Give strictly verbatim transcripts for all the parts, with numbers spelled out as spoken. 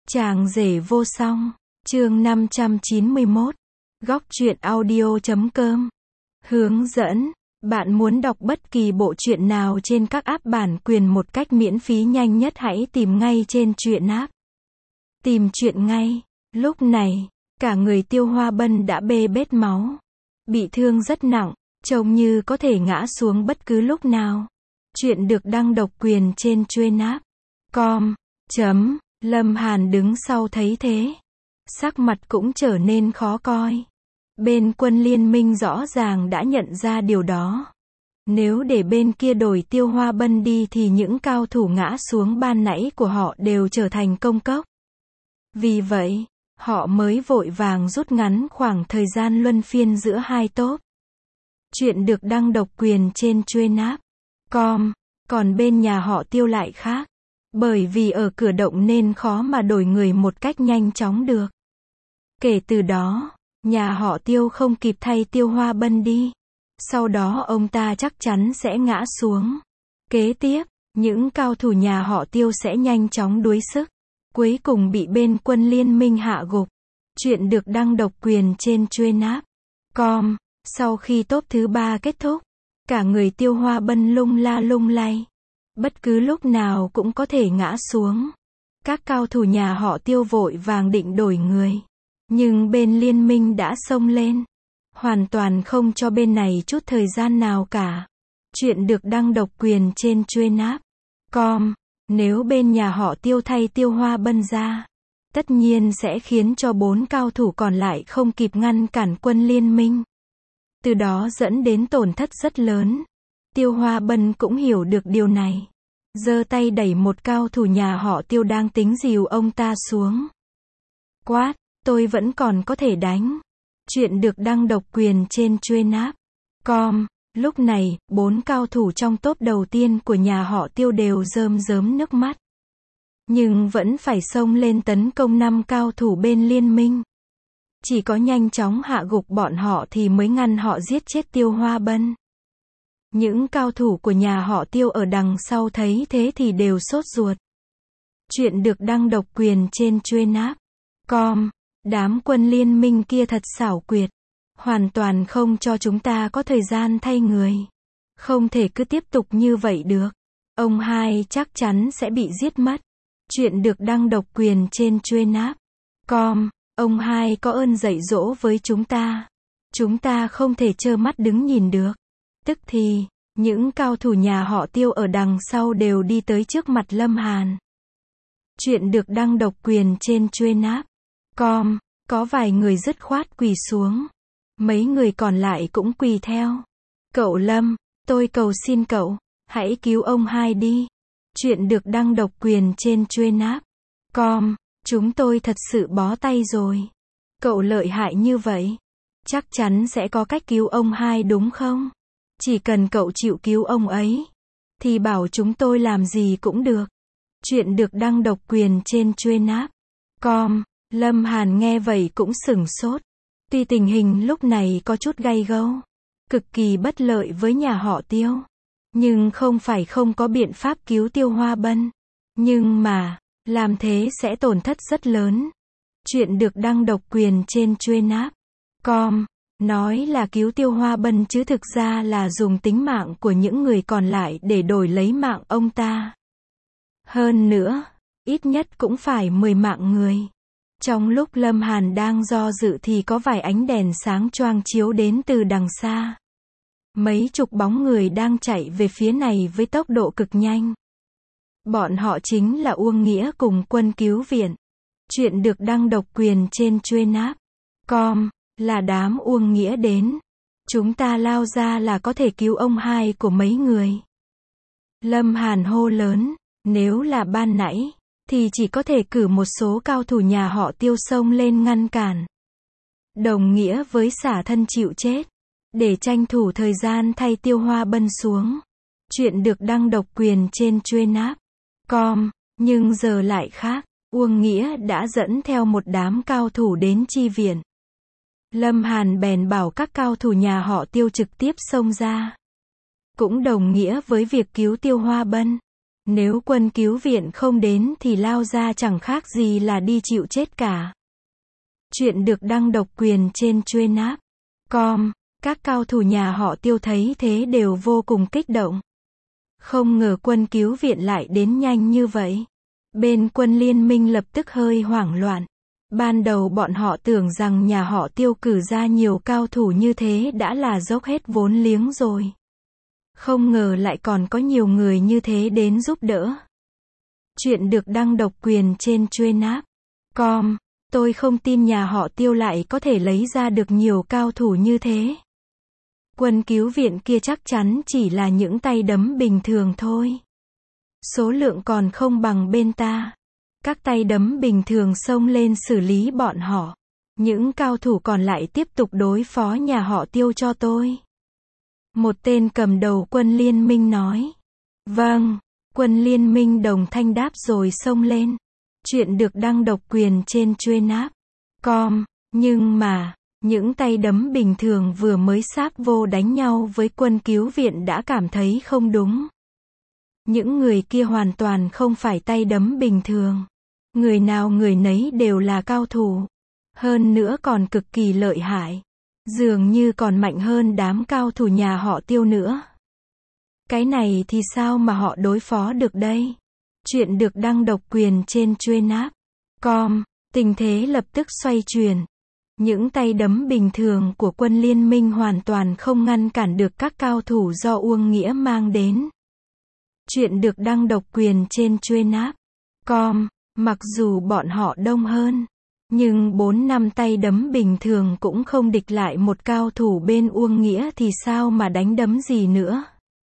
Chàng rể vô song, chương năm trăm chín mươi mốt, góc truyện audio chấm com. Hướng dẫn, bạn muốn đọc bất kỳ bộ truyện nào trên các app bản quyền một cách miễn phí nhanh nhất hãy tìm ngay trên truyện app. Tìm truyện ngay, lúc này, cả người Tiêu Hoa Bân đã bê bết máu, bị thương rất nặng, trông như có thể ngã xuống bất cứ lúc nào. Truyện được đăng độc quyền trên truyện app. com. Chấm. Lâm Hàn đứng sau thấy thế, sắc mặt cũng trở nên khó coi. Bên quân liên minh rõ ràng đã nhận ra điều đó. Nếu để bên kia đổi Tiêu Hoa Bân đi thì những cao thủ ngã xuống ban nãy của họ đều trở thành công cốc. Vì vậy, họ mới vội vàng rút ngắn khoảng thời gian luân phiên giữa hai tốp. Chuyện được đăng độc quyền trên truyện app. com. Còn bên nhà họ Tiêu lại khác. Bởi vì ở cửa động nên khó mà đổi người một cách nhanh chóng được. Kể từ đó, nhà họ Tiêu không kịp thay Tiêu Hoa Bân đi. Sau đó ông ta chắc chắn sẽ ngã xuống. Kế tiếp, những cao thủ nhà họ Tiêu sẽ nhanh chóng đuối sức. Cuối cùng bị bên quân liên minh hạ gục. Chuyện được đăng độc quyền trên truyện app. com. Sau khi tốp thứ ba kết thúc, cả người Tiêu Hoa Bân lung la lung lay. Bất cứ lúc nào cũng có thể ngã xuống. Các cao thủ nhà họ Tiêu vội vàng định đổi người. Nhưng bên liên minh đã xông lên. Hoàn toàn không cho bên này chút thời gian nào cả. Chuyện được đăng độc quyền trên truyện app. com. Nếu bên nhà họ Tiêu thay Tiêu Hoa Bân ra, tất nhiên sẽ khiến cho bốn cao thủ còn lại không kịp ngăn cản quân liên minh. Từ đó dẫn đến tổn thất rất lớn. Tiêu Hoa Bân cũng hiểu được điều này. Giơ tay đẩy một cao thủ nhà họ Tiêu đang tính dìu ông ta xuống. Quát, tôi vẫn còn có thể đánh. Chuyện được đăng độc quyền trên truyện app. com. Lúc này, bốn cao thủ trong tốp đầu tiên của nhà họ Tiêu đều rơm rớm nước mắt. Nhưng vẫn phải xông lên tấn công năm cao thủ bên liên minh. Chỉ có nhanh chóng hạ gục bọn họ thì mới ngăn họ giết chết Tiêu Hoa Bân. Những cao thủ của nhà họ Tiêu ở đằng sau thấy thế thì đều sốt ruột. Chuyện được đăng độc quyền trên truyện app. com. Đám quân liên minh kia thật xảo quyệt. Hoàn toàn không cho chúng ta có thời gian thay người. Không thể cứ tiếp tục như vậy được. Ông hai chắc chắn sẽ bị giết mất. Chuyện được đăng độc quyền trên truyện app. com. Ông hai có ơn dạy dỗ với chúng ta. Chúng ta không thể trơ mắt đứng nhìn được. Tức thì, những cao thủ nhà họ Tiêu ở đằng sau đều đi tới trước mặt Lâm Hàn. Chuyện được đăng độc quyền trên truyện app. com. Có vài người dứt khoát quỳ xuống. Mấy người còn lại cũng quỳ theo. Cậu Lâm, tôi cầu xin cậu, hãy cứu ông hai đi. Chuyện được đăng độc quyền trên truyện app. com. Chúng tôi thật sự bó tay rồi. Cậu lợi hại như vậy. Chắc chắn sẽ có cách cứu ông hai đúng không? Chỉ cần cậu chịu cứu ông ấy, thì bảo chúng tôi làm gì cũng được. Chuyện được đăng độc quyền trên truyện app. com. Lâm Hàn nghe vậy cũng sửng sốt. Tuy tình hình lúc này có chút gay gâu, cực kỳ bất lợi với nhà họ Tiêu. Nhưng không phải không có biện pháp cứu Tiêu Hoa Bân. Nhưng mà, làm thế sẽ tổn thất rất lớn. Chuyện được đăng độc quyền trên truyện app. com. Nói là cứu Tiêu Hoa Bân chứ thực ra là dùng tính mạng của những người còn lại để đổi lấy mạng ông ta. Hơn nữa, ít nhất cũng phải mười mạng người. Trong lúc Lâm Hàn đang do dự thì có vài ánh đèn sáng choang chiếu đến từ đằng xa. Mấy chục bóng người đang chạy về phía này với tốc độ cực nhanh. Bọn họ chính là Uông Nghĩa cùng quân cứu viện. Chuyện được đăng độc quyền trên truyện app. com. Là đám Uông Nghĩa đến. Chúng ta lao ra là có thể cứu ông hai của mấy người. Lâm Hàn hô lớn, nếu là ban nãy, thì chỉ có thể cử một số cao thủ nhà họ Tiêu xông lên ngăn cản. Đồng nghĩa với xả thân chịu chết. Để tranh thủ thời gian thay Tiêu Hoa Bân xuống. Chuyện được đăng độc quyền trên truyện app. com. Nhưng giờ lại khác. Uông Nghĩa đã dẫn theo một đám cao thủ đến chi viện. Lâm Hàn bèn bảo các cao thủ nhà họ Tiêu trực tiếp xông ra. Cũng đồng nghĩa với việc cứu Tiêu Hoa Bân. Nếu quân cứu viện không đến thì lao ra chẳng khác gì là đi chịu chết cả. Chuyện được đăng độc quyền trên Truenapp chấm com. Các cao thủ nhà họ Tiêu thấy thế đều vô cùng kích động. Không ngờ quân cứu viện lại đến nhanh như vậy. Bên quân liên minh lập tức hơi hoảng loạn. Ban đầu bọn họ tưởng rằng nhà họ Tiêu cử ra nhiều cao thủ như thế đã là dốc hết vốn liếng rồi. Không ngờ lại còn có nhiều người như thế đến giúp đỡ. Chuyện được đăng độc quyền trên Truenapp chấm com. Tôi không tin nhà họ Tiêu lại có thể lấy ra được nhiều cao thủ như thế. Quân cứu viện kia chắc chắn chỉ là những tay đấm bình thường thôi. Số lượng còn không bằng bên ta. Các tay đấm bình thường xông lên xử lý bọn họ. Những cao thủ còn lại tiếp tục đối phó nhà họ Tiêu cho tôi. Một tên cầm đầu quân liên minh nói. Vâng, quân liên minh đồng thanh đáp rồi xông lên. Chuyện được đăng độc quyền trên Truenapp chấm com. Nhưng mà, những tay đấm bình thường vừa mới sáp vô đánh nhau với quân cứu viện đã cảm thấy không đúng. Những người kia hoàn toàn không phải tay đấm bình thường. Người nào người nấy đều là cao thủ. Hơn nữa còn cực kỳ lợi hại. Dường như còn mạnh hơn đám cao thủ nhà họ Tiêu nữa. Cái này thì sao mà họ đối phó được đây? Chuyện được đăng độc quyền trên Truenapp chấm com. Tình thế lập tức xoay chuyển. Những tay đấm bình thường của quân liên minh hoàn toàn không ngăn cản được các cao thủ do Uông Nghĩa mang đến. Chuyện được đăng độc quyền trên Truenapp chấm com. Mặc dù bọn họ đông hơn, nhưng bốn năm tay đấm bình thường cũng không địch lại một cao thủ bên Uông Nghĩa thì sao mà đánh đấm gì nữa.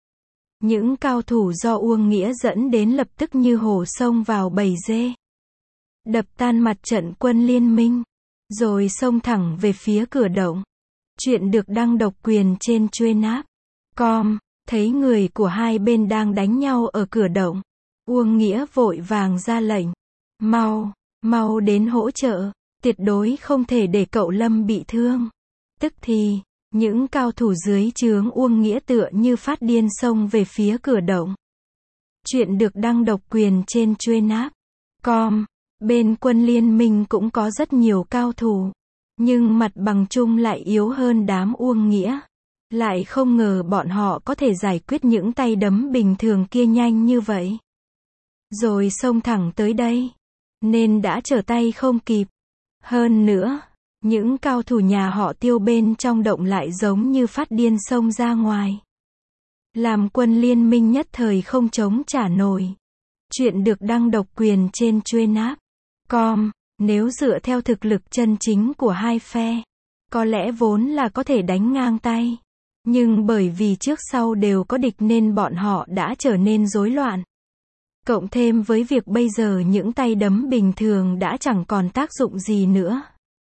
Những cao thủ do Uông Nghĩa dẫn đến lập tức như hổ xông vào bầy dê. Đập tan mặt trận quân liên minh, rồi xông thẳng về phía cửa động. Chuyện được đăng độc quyền trên Truenapp chấm com. Thấy người của hai bên đang đánh nhau ở cửa động. Uông Nghĩa vội vàng ra lệnh. Mau, mau đến hỗ trợ, tuyệt đối không thể để cậu Lâm bị thương. Tức thì, những cao thủ dưới trướng Uông Nghĩa tựa như phát điên xông về phía cửa động. Chuyện được đăng độc quyền trên Truenapp chấm com. Bên quân liên minh cũng có rất nhiều cao thủ. Nhưng mặt bằng chung lại yếu hơn đám Uông Nghĩa. Lại không ngờ bọn họ có thể giải quyết những tay đấm bình thường kia nhanh như vậy. Rồi xông thẳng tới đây. Nên đã trở tay không kịp. Hơn nữa, những cao thủ nhà họ Tiêu bên trong động lại giống như phát điên xông ra ngoài. Làm quân liên minh nhất thời không chống trả nổi. Chuyện được đăng độc quyền trên Truenapp chấm com. Nếu dựa theo thực lực chân chính của hai phe, có lẽ vốn là có thể đánh ngang tay. Nhưng bởi vì trước sau đều có địch nên bọn họ đã trở nên rối loạn. Cộng thêm với việc bây giờ những tay đấm bình thường đã chẳng còn tác dụng gì nữa.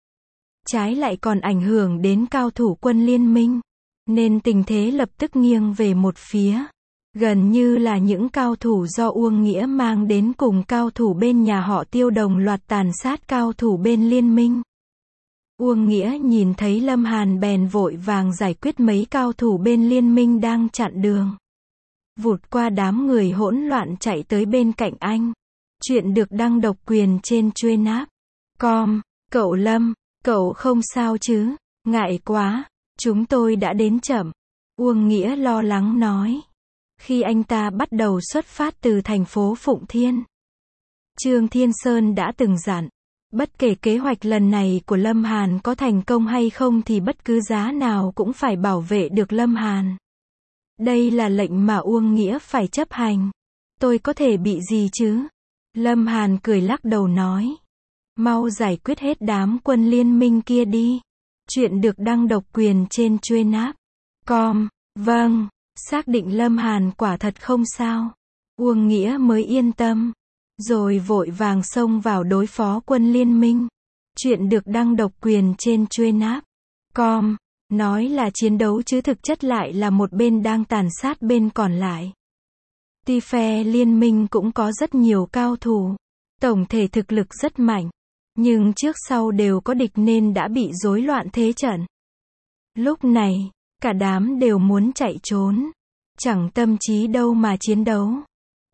Trái lại còn ảnh hưởng đến cao thủ quân liên minh. Nên tình thế lập tức nghiêng về một phía. Gần như là những cao thủ do Uông Nghĩa mang đến cùng cao thủ bên nhà họ Tiêu đồng loạt tàn sát cao thủ bên liên minh. Uông Nghĩa nhìn thấy Lâm Hàn bèn vội vàng giải quyết mấy cao thủ bên liên minh đang chặn đường. Vụt qua đám người hỗn loạn chạy tới bên cạnh anh. Chuyện được đăng độc quyền trên Truenapp chấm com. Cậu Lâm, cậu không sao chứ? Ngại quá, chúng tôi đã đến chậm. Uông Nghĩa lo lắng nói. Khi anh ta bắt đầu xuất phát từ thành phố Phụng Thiên, Trương Thiên Sơn đã từng dặn, bất kể kế hoạch lần này của Lâm Hàn có thành công hay không thì bất cứ giá nào cũng phải bảo vệ được Lâm Hàn. Đây là lệnh mà Uông Nghĩa phải chấp hành. Tôi có thể bị gì chứ? Lâm Hàn cười lắc đầu nói. Mau giải quyết hết đám quân liên minh kia đi. Chuyện được đăng độc quyền trên Truenapp chấm com. Vâng, xác định Lâm Hàn quả thật không sao. Uông Nghĩa mới yên tâm. Rồi vội vàng xông vào đối phó quân liên minh. Chuyện được đăng độc quyền trên Truenapp chấm com. Nói là chiến đấu chứ thực chất lại là một bên đang tàn sát bên còn lại. Tuy phe liên minh cũng có rất nhiều cao thủ. Tổng thể thực lực rất mạnh. Nhưng trước sau đều có địch nên đã bị rối loạn thế trận. Lúc này, cả đám đều muốn chạy trốn. Chẳng tâm trí đâu mà chiến đấu.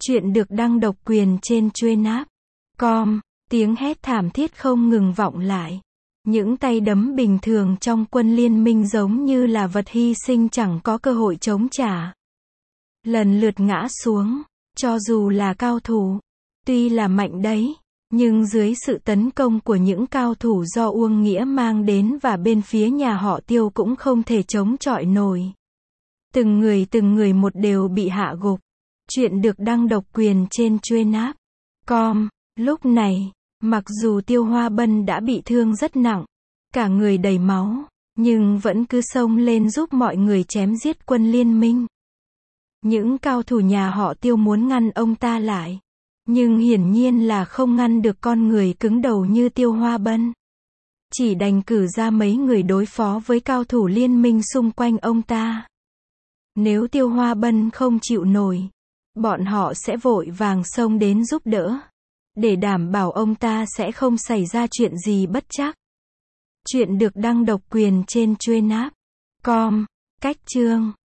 Chuyện được đăng độc quyền trên Truenapp chấm com. Tiếng hét thảm thiết không ngừng vọng lại. Những tay đấm bình thường trong quân liên minh giống như là vật hy sinh chẳng có cơ hội chống trả. Lần lượt ngã xuống, cho dù là cao thủ, tuy là mạnh đấy, nhưng dưới sự tấn công của những cao thủ do Uông Nghĩa mang đến và bên phía nhà họ Tiêu cũng không thể chống chọi nổi. Từng người từng người một đều bị hạ gục. Chuyện được đăng độc quyền trên Truenapp chấm com. Lúc này, mặc dù Tiêu Hoa Bân đã bị thương rất nặng, cả người đầy máu, nhưng vẫn cứ xông lên giúp mọi người chém giết quân liên minh. Những cao thủ nhà họ Tiêu muốn ngăn ông ta lại, nhưng hiển nhiên là không ngăn được con người cứng đầu như Tiêu Hoa Bân. Chỉ đành cử ra mấy người đối phó với cao thủ liên minh xung quanh ông ta. Nếu Tiêu Hoa Bân không chịu nổi, bọn họ sẽ vội vàng xông đến giúp đỡ, để đảm bảo ông ta sẽ không xảy ra chuyện gì bất trắc. Chuyện được đăng độc quyền trên Truenapp chấm com. Cách chương